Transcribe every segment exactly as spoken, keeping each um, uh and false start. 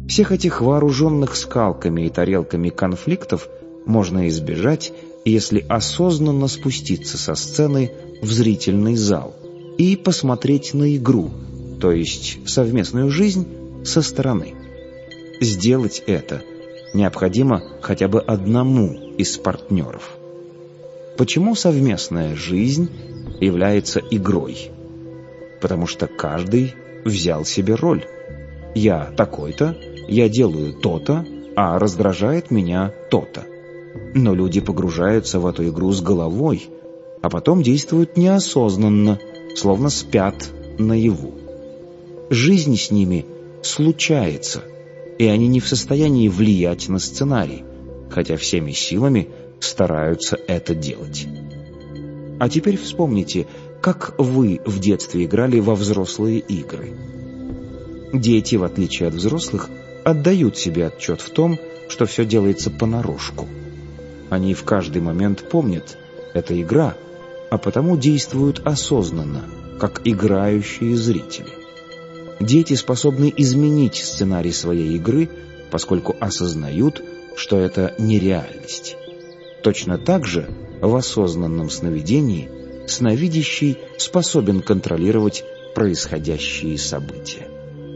Всех этих вооруженных скалками и тарелками конфликтов можно избежать, если осознанно спуститься со сцены в зрительный зал и посмотреть на игру, то есть совместную жизнь, со стороны. Сделать это необходимо хотя бы одному из партнеров. Почему совместная жизнь является игрой? Потому что каждый взял себе роль. Я такой-то, я делаю то-то, а раздражает меня то-то. Но люди погружаются в эту игру с головой, а потом действуют неосознанно, словно спят наяву. Жизнь с ними случается, и они не в состоянии влиять на сценарий, хотя всеми силами стараются это делать. А теперь вспомните, как вы в детстве играли во взрослые игры. Дети, в отличие от взрослых, отдают себе отчет в том, что все делается понарошку. Они в каждый момент помнят – это игра, а потому действуют осознанно, как играющие зрители. Дети способны изменить сценарий своей игры, поскольку осознают, что это нереальность. Точно так же в осознанном сновидении сновидящий способен контролировать происходящие события.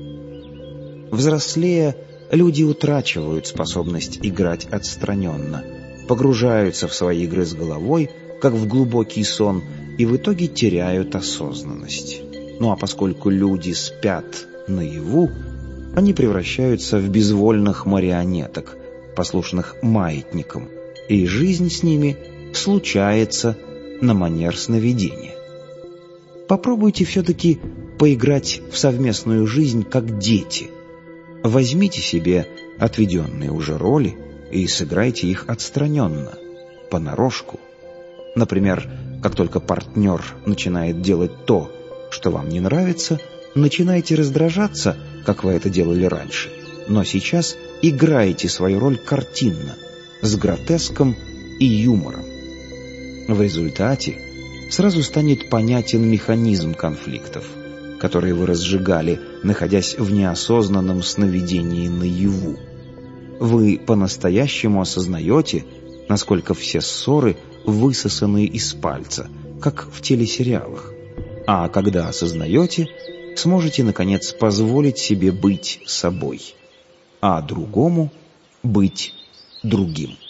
Взрослея, люди утрачивают способность играть отстраненно, погружаются в свои игры с головой, как в глубокий сон, и в итоге теряют осознанность. Ну а поскольку люди спят наяву, они превращаются в безвольных марионеток, послушных маятникам, и жизнь с ними случается на манер сновидения. Попробуйте все-таки поиграть в совместную жизнь как дети. Возьмите себе отведенные уже роли и сыграйте их отстраненно, понарошку. Например, как только партнер начинает делать то, что вам не нравится, начинайте раздражаться, как вы это делали раньше, но сейчас играйте свою роль картинно, с гротеском и юмором. В результате сразу станет понятен механизм конфликтов, которые вы разжигали, находясь в неосознанном сновидении наяву. Вы по-настоящему осознаете, насколько все ссоры высосаны из пальца, как в телесериалах. А когда осознаете, сможете, наконец, позволить себе быть собой, а другому быть другим.